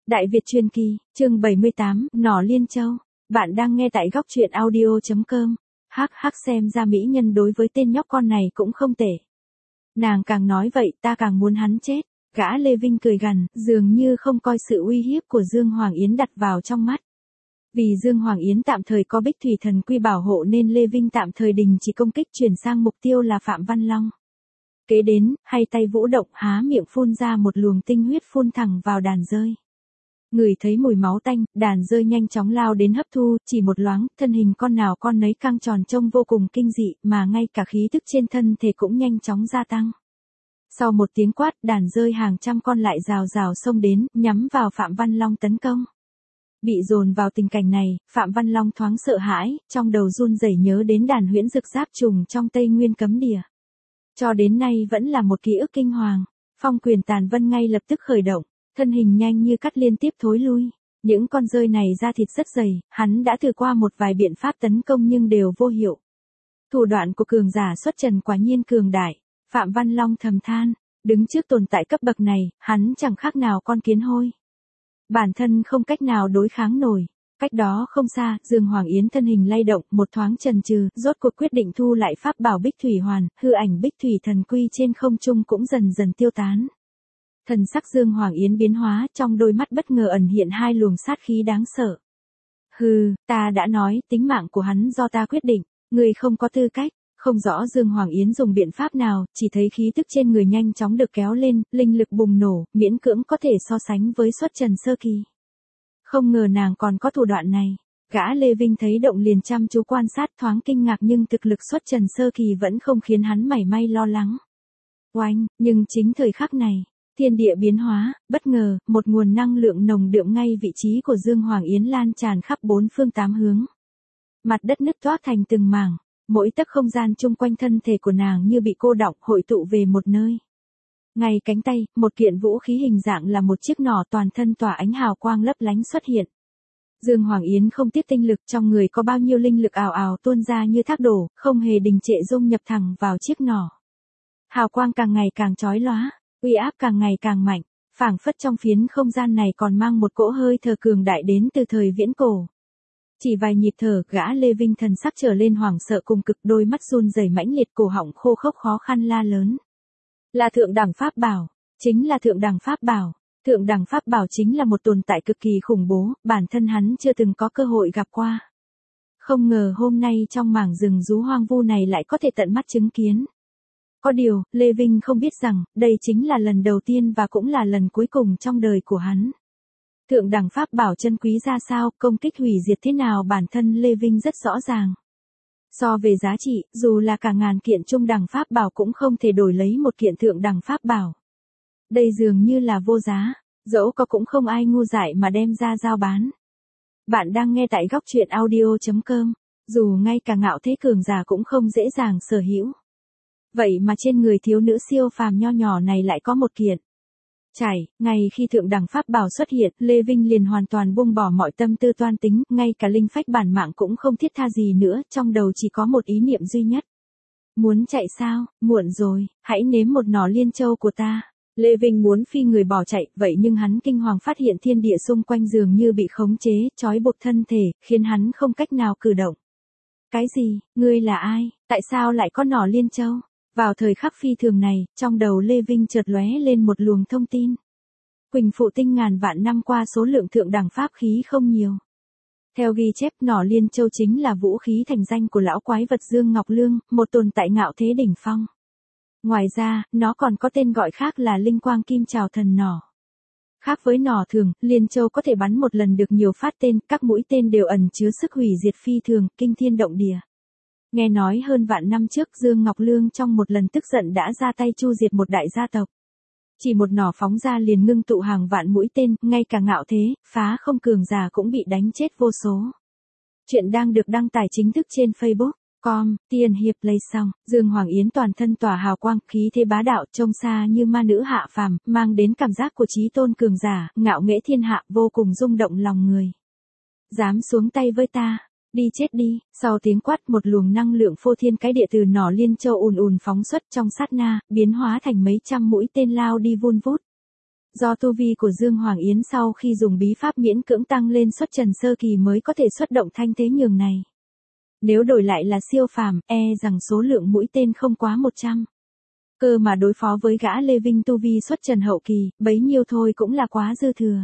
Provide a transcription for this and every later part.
Đại Việt truyền kỳ, chương 78, Nỏ Liên Châu. Bạn đang nghe tại góc truyện audio.com. Hắc hắc, xem ra mỹ nhân đối với tên nhóc con này cũng không tệ. Nàng càng nói vậy ta càng muốn hắn chết. Gã Lê Vinh cười gằn, dường như không coi sự uy hiếp của Dương Hoàng Yến đặt vào trong mắt. Vì Dương Hoàng Yến tạm thời có Bích Thủy Thần Quy bảo hộ nên Lê Vinh tạm thời đình chỉ công kích, chuyển sang mục tiêu là Phạm Văn Long. Kế đến, hai tay vũ động, há miệng phun ra một luồng tinh huyết phun thẳng vào đàn dơi. Người thấy mùi máu tanh, đàn dơi nhanh chóng lao đến hấp thu, chỉ một loáng, thân hình con nào con nấy căng tròn trông vô cùng kinh dị, mà ngay cả khí tức trên thân thể cũng nhanh chóng gia tăng. Sau một tiếng quát, đàn dơi hàng trăm con lại rào rào xông đến, nhắm vào Phạm Văn Long tấn công. Bị dồn vào tình cảnh này, Phạm Văn Long thoáng sợ hãi, trong đầu run rẩy nhớ đến đàn huyễn dực giáp trùng trong Tây Nguyên cấm địa. Cho đến nay vẫn là một ký ức kinh hoàng. Phong quyền tàn vân ngay lập tức khởi động, thân hình nhanh như cắt liên tiếp thối lui. Những con dơi này da thịt rất dày, hắn đã thử qua một vài biện pháp tấn công nhưng đều vô hiệu. Thủ đoạn của cường giả xuất trần quả nhiên cường đại. Phạm Văn Long thầm than, đứng trước tồn tại cấp bậc này, hắn chẳng khác nào con kiến hôi. Bản thân không cách nào đối kháng nổi. Cách đó không xa, Dương Hoàng Yến thân hình lay động, một thoáng chần chừ, rốt cuộc quyết định thu lại pháp bảo Bích Thủy Hoàn, hư ảnh Bích Thủy Thần Quy trên không trung cũng dần dần tiêu tán. Thần sắc Dương Hoàng Yến biến hóa, trong đôi mắt bất ngờ ẩn hiện hai luồng sát khí đáng sợ. Hừ, ta đã nói, tính mạng của hắn do ta quyết định, ngươi không có tư cách. Không rõ Dương Hoàng Yến dùng biện pháp nào, chỉ thấy khí tức trên người nhanh chóng được kéo lên, linh lực bùng nổ, miễn cưỡng có thể so sánh với xuất trần sơ kỳ. Không ngờ nàng còn có thủ đoạn này. Gã Lê Vinh thấy động liền chăm chú quan sát, thoáng kinh ngạc nhưng thực lực xuất trần sơ kỳ vẫn không khiến hắn mảy may lo lắng. Oanh, nhưng chính thời khắc này, thiên địa biến hóa, bất ngờ, một nguồn năng lượng nồng đượm ngay vị trí của Dương Hoàng Yến lan tràn khắp bốn phương tám hướng. Mặt đất nứt toác thành từng mảng, mỗi tấc không gian chung quanh thân thể của nàng như bị cô đọng hội tụ về một nơi. Ngay cánh tay, một kiện vũ khí hình dạng là một chiếc nỏ toàn thân tỏa ánh hào quang lấp lánh xuất hiện. Dương Hoàng Yến không tiếc tinh lực, trong người có bao nhiêu linh lực ào ào tuôn ra như thác đổ, không hề đình trệ dung nhập thẳng vào chiếc nỏ. Hào quang càng ngày càng chói lóa, uy áp càng ngày càng mạnh, phảng phất trong phiến không gian này còn mang một cỗ hơi thở cường đại đến từ thời viễn cổ. Chỉ vài nhịp thở, gã Lê Vinh thần sắc trở lên hoảng sợ cùng cực, đôi mắt run rẩy mãnh liệt, cổ họng khô khốc khó khăn la lớn. Là thượng đẳng pháp bảo, chính là thượng đẳng pháp bảo. Thượng đẳng pháp bảo chính là một tồn tại cực kỳ khủng bố, bản thân hắn chưa từng có cơ hội gặp qua. Không ngờ hôm nay trong mảng rừng rú hoang vu này lại có thể tận mắt chứng kiến. Có điều, Lê Vinh không biết rằng, đây chính là lần đầu tiên và cũng là lần cuối cùng trong đời của hắn. Thượng đẳng pháp bảo chân quý ra sao, công kích hủy diệt thế nào bản thân Lê Vinh rất rõ ràng. So về giá trị, dù là cả ngàn kiện trung đẳng pháp bảo cũng không thể đổi lấy một kiện thượng đẳng pháp bảo. Đây dường như là vô giá, dẫu có cũng không ai ngu dại mà đem ra giao bán. Bạn đang nghe tại góc truyện audio.com, dù ngay cả ngạo thế cường giả cũng không dễ dàng sở hữu. Vậy mà trên người thiếu nữ siêu phàm nho nhỏ này lại có một kiện. Ngay khi thượng đẳng pháp bảo xuất hiện, Lê Vinh liền hoàn toàn buông bỏ mọi tâm tư toan tính, ngay cả linh phách bản mạng cũng không thiết tha gì nữa, trong đầu chỉ có một ý niệm duy nhất. Muốn chạy sao, muộn rồi, hãy nếm một nỏ liên châu của ta. Lê Vinh muốn phi người bỏ chạy, vậy nhưng hắn kinh hoàng phát hiện thiên địa xung quanh dường như bị khống chế, trói buộc thân thể, khiến hắn không cách nào cử động. Cái gì, ngươi là ai, tại sao lại có nỏ liên châu? Vào thời khắc phi thường này, trong đầu Lê Vinh chợt lóe lên một luồng thông tin. Quỳnh Phụ Tinh ngàn vạn năm qua số lượng thượng đẳng pháp khí không nhiều. Theo ghi chép, nỏ liên châu chính là vũ khí thành danh của lão quái vật Dương Ngọc Lương, một tồn tại ngạo thế đỉnh phong. Ngoài ra, nó còn có tên gọi khác là linh quang kim trào thần nỏ. Khác với nỏ thường, liên châu có thể bắn một lần được nhiều phát tên, các mũi tên đều ẩn chứa sức hủy diệt phi thường, kinh thiên động địa. Nghe nói hơn vạn năm trước Dương Ngọc Lương trong một lần tức giận đã ra tay chu diệt một đại gia tộc. Chỉ một nỏ phóng ra liền ngưng tụ hàng vạn mũi tên, ngay cả ngạo thế, phá không cường giả cũng bị đánh chết vô số. Chuyện đang được đăng tải chính thức trên Facebook.com, Tiền Hiệp Play xong, Dương Hoàng Yến toàn thân tỏa hào quang, khí thế bá đạo, trông xa như ma nữ hạ phàm, mang đến cảm giác của chí tôn cường giả, ngạo nghễ thiên hạ, vô cùng rung động lòng người. Dám xuống tay với ta, đi chết đi. Sau tiếng quát, một luồng năng lượng phô thiên cái địa từ nỏ liên châu ùn ùn phóng xuất, trong sát na, biến hóa thành mấy trăm mũi tên lao đi vun vút. Do tu vi của Dương Hoàng Yến sau khi dùng bí pháp miễn cưỡng tăng lên xuất trần sơ kỳ mới có thể xuất động thanh thế nhường này. Nếu đổi lại là siêu phàm, rằng số lượng mũi tên không quá 100. Cơ mà đối phó với gã Lê Vinh tu vi xuất trần hậu kỳ, bấy nhiêu thôi cũng là quá dư thừa.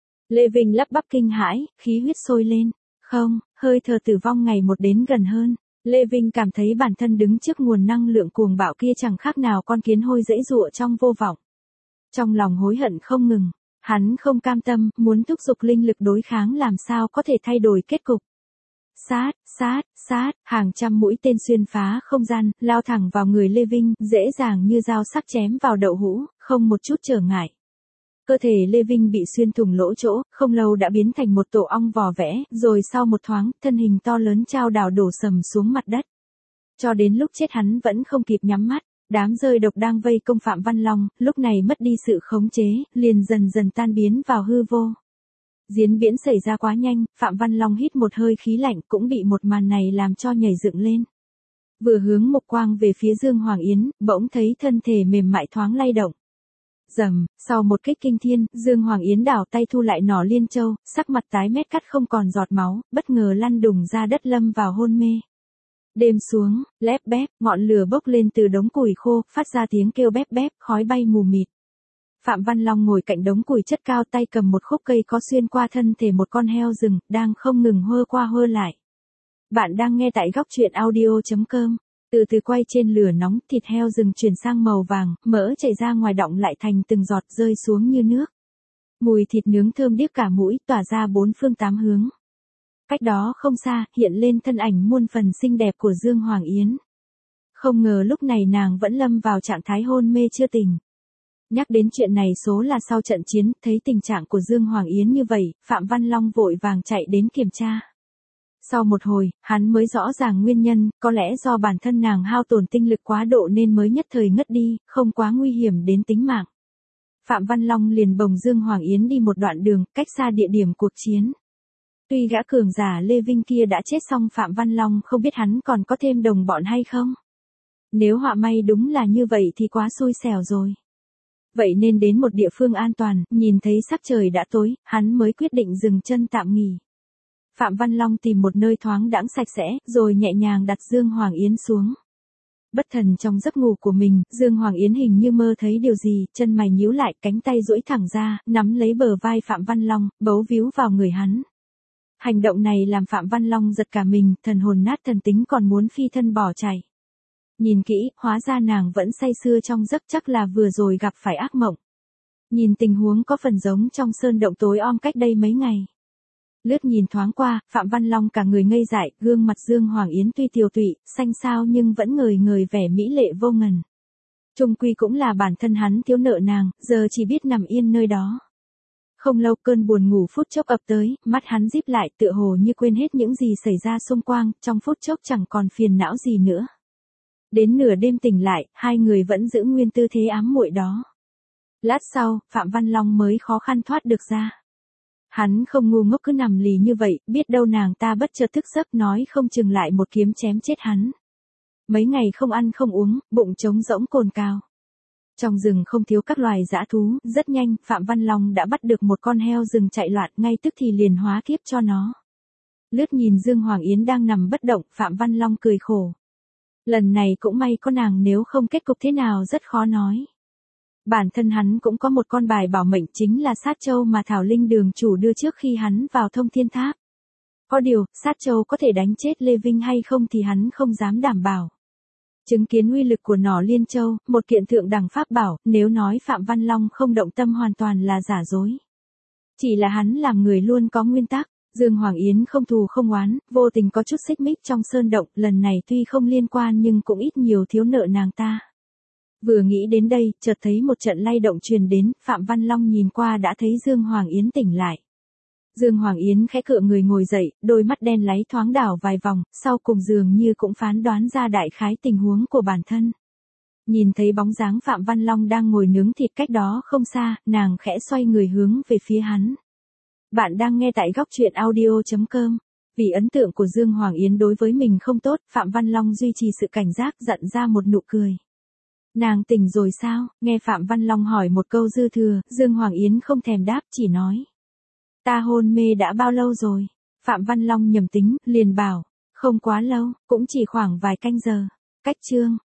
Lê Vinh lắp bắp kinh hãi, khí huyết sôi lên. Không, hơi thở tử vong ngày một đến gần hơn. Lê Vinh cảm thấy bản thân đứng trước nguồn năng lượng cuồng bạo kia chẳng khác nào con kiến hôi giãy giụa trong vô vọng. Trong lòng hối hận không ngừng, hắn không cam tâm, muốn thúc giục linh lực đối kháng làm sao có thể thay đổi kết cục. Sát, sát, sát, hàng trăm mũi tên xuyên phá không gian, lao thẳng vào người Lê Vinh, dễ dàng như dao sắc chém vào đậu hũ, không một chút trở ngại. Cơ thể Lê Vinh bị xuyên thủng lỗ chỗ, không lâu đã biến thành một tổ ong vò vẽ, rồi sau một thoáng, thân hình to lớn chao đảo đổ sầm xuống mặt đất. Cho đến lúc chết hắn vẫn không kịp nhắm mắt, đám rơi độc đang vây công Phạm Văn Long, lúc này mất đi sự khống chế, liền dần dần tan biến vào hư vô. Diễn biến xảy ra quá nhanh, Phạm Văn Long hít một hơi khí lạnh cũng bị một màn này làm cho nhảy dựng lên. Vừa hướng mục quang về phía Dương Hoàng Yến, bỗng thấy thân thể mềm mại thoáng lay động. Rầm, sau một kích kinh thiên, Dương Hoàng Yến đảo tay thu lại nỏ liên châu, sắc mặt tái mét cắt không còn giọt máu, bất ngờ lăn đùng ra đất lâm vào hôn mê. Đêm xuống, lép bép, ngọn lửa bốc lên từ đống củi khô, phát ra tiếng kêu bép bép, khói bay mù mịt. Phạm Văn Long ngồi cạnh đống củi chất cao tay cầm một khúc cây có xuyên qua thân thể một con heo rừng, đang không ngừng hơ qua hơ lại. Bạn đang nghe tại góc truyện audio.com. Từ từ quay trên lửa nóng, thịt heo rừng chuyển sang màu vàng, mỡ chảy ra ngoài đọng lại thành từng giọt rơi xuống như nước. Mùi thịt nướng thơm điếc cả mũi, tỏa ra bốn phương tám hướng. Cách đó không xa, hiện lên thân ảnh muôn phần xinh đẹp của Dương Hoàng Yến. Không ngờ lúc này nàng vẫn lâm vào trạng thái hôn mê chưa tỉnh. Nhắc đến chuyện này số là sau trận chiến, thấy tình trạng của Dương Hoàng Yến như vậy, Phạm Văn Long vội vàng chạy đến kiểm tra. Sau một hồi, hắn mới rõ ràng nguyên nhân, có lẽ do bản thân nàng hao tổn tinh lực quá độ nên mới nhất thời ngất đi, không quá nguy hiểm đến tính mạng. Phạm Văn Long liền bồng Dương Hoàng Yến đi một đoạn đường, cách xa địa điểm cuộc chiến. Tuy gã cường giả Lê Vinh kia đã chết xong, Phạm Văn Long không biết hắn còn có thêm đồng bọn hay không. Nếu họa may đúng là như vậy thì quá xui xẻo rồi. Vậy nên đến một địa phương an toàn, nhìn thấy sắc trời đã tối, hắn mới quyết định dừng chân tạm nghỉ. Phạm Văn Long tìm một nơi thoáng đãng sạch sẽ, rồi nhẹ nhàng đặt Dương Hoàng Yến xuống. Bất thần trong giấc ngủ của mình, Dương Hoàng Yến hình như mơ thấy điều gì, chân mày nhíu lại, cánh tay duỗi thẳng ra, nắm lấy bờ vai Phạm Văn Long, bấu víu vào người hắn. Hành động này làm Phạm Văn Long giật cả mình, thần hồn nát thần tính còn muốn phi thân bỏ chạy. Nhìn kỹ, hóa ra nàng vẫn say sưa trong giấc, chắc là vừa rồi gặp phải ác mộng. Nhìn tình huống có phần giống trong sơn động tối om cách đây mấy ngày. Lướt nhìn thoáng qua, Phạm Văn Long cả người ngây dại, gương mặt Dương Hoàng Yến tuy tiều tụy, xanh xao nhưng vẫn ngời ngời vẻ mỹ lệ vô ngần. Chung quy cũng là bản thân hắn thiếu nợ nàng, giờ chỉ biết nằm yên nơi đó. Không lâu cơn buồn ngủ phút chốc ập tới, mắt hắn díp lại tựa hồ như quên hết những gì xảy ra xung quanh, trong phút chốc chẳng còn phiền não gì nữa. Đến nửa đêm tỉnh lại, hai người vẫn giữ nguyên tư thế ám muội đó. Lát sau, Phạm Văn Long mới khó khăn thoát được ra. Hắn không ngu ngốc cứ nằm lì như vậy, biết đâu nàng ta bất chợt thức giấc nói không chừng lại một kiếm chém chết hắn. Mấy ngày không ăn không uống, bụng trống rỗng cồn cào. Trong rừng không thiếu các loài dã thú, rất nhanh, Phạm Văn Long đã bắt được một con heo rừng chạy loạn, ngay tức thì liền hóa kiếp cho nó. Lướt nhìn Dương Hoàng Yến đang nằm bất động, Phạm Văn Long cười khổ. Lần này cũng may có nàng, nếu không kết cục thế nào rất khó nói. Bản thân hắn cũng có một con bài bảo mệnh, chính là sát châu mà Thảo Linh đường chủ đưa trước khi hắn vào Thông Thiên Tháp. Có điều, sát châu có thể đánh chết Lê Vinh hay không thì hắn không dám đảm bảo. Chứng kiến uy lực của nỏ liên châu, một kiện thượng đẳng pháp bảo, nếu nói Phạm Văn Long không động tâm hoàn toàn là giả dối. Chỉ là hắn làm người luôn có nguyên tắc. Dương Hoàng Yến không thù không oán, vô tình có chút xích mích trong sơn động, lần này tuy không liên quan nhưng cũng ít nhiều thiếu nợ nàng ta. Vừa nghĩ đến đây, chợt thấy một trận lay động truyền đến, Phạm Văn Long nhìn qua đã thấy Dương Hoàng Yến tỉnh lại. Dương Hoàng Yến khẽ cựa người ngồi dậy, đôi mắt đen láy thoáng đảo vài vòng, sau cùng dường như cũng phán đoán ra đại khái tình huống của bản thân. Nhìn thấy bóng dáng Phạm Văn Long đang ngồi nướng thịt cách đó không xa, nàng khẽ xoay người hướng về phía hắn. Bạn đang nghe tại góc truyện audio.com. Vì ấn tượng của Dương Hoàng Yến đối với mình không tốt, Phạm Văn Long duy trì sự cảnh giác, dặn ra một nụ cười. Nàng tỉnh rồi sao? Nghe Phạm Văn Long hỏi một câu dư thừa, Dương Hoàng Yến không thèm đáp, chỉ nói. Ta hôn mê đã bao lâu rồi? Phạm Văn Long nhầm tính, liền bảo. Không quá lâu, cũng chỉ khoảng vài canh giờ. Cách chương